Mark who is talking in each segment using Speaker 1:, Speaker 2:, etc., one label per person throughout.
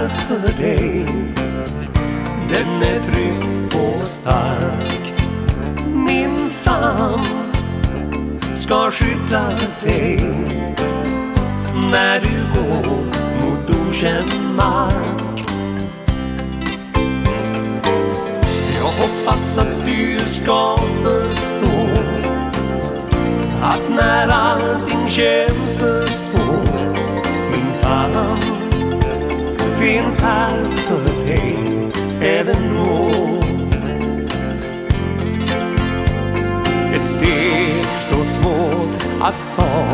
Speaker 1: här för dig. Den är trygg och stark. Min famn ska skydda dig när du går mot okänd mark. Jag hoppas att du ska förstå att när allting känns för svårt, min famn finns här för dig även då. Ett steg så svårt att ta,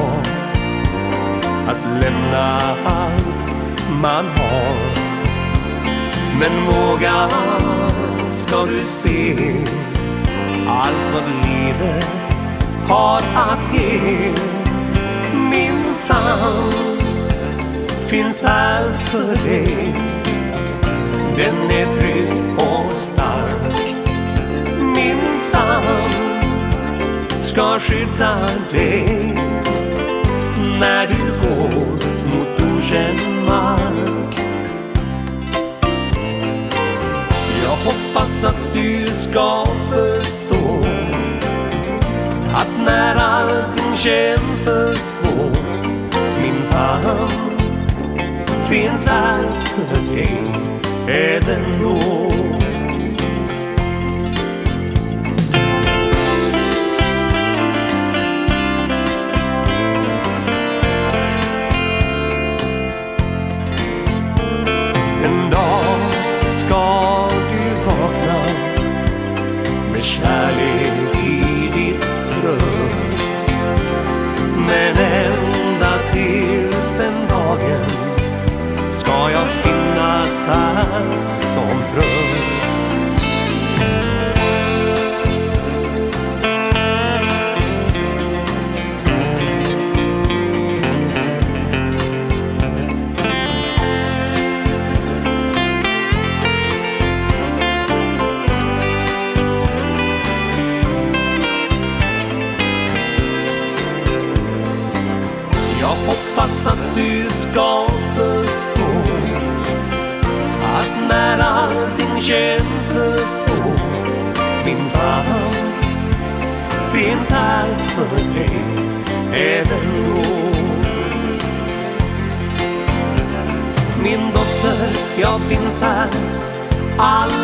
Speaker 1: att lämna allt man har. Men våga ska du se allt vad livet har att ge. Min famn finns här för dig. Den är trygg och stark. Min famn ska skydda dig när du går mot okänd mark. Jag hoppas att du ska förstå att när allting känns för svårt, min famn finns här för dig även då. En dag ska du vakna med kärlek i ditt bröst, men ända tills den dagen ska jag finnas här som tröst. Jag hoppas att du ska förstå att när allting känns för svårt, min famn finns här för dig även då. Min dotter, jag finns här all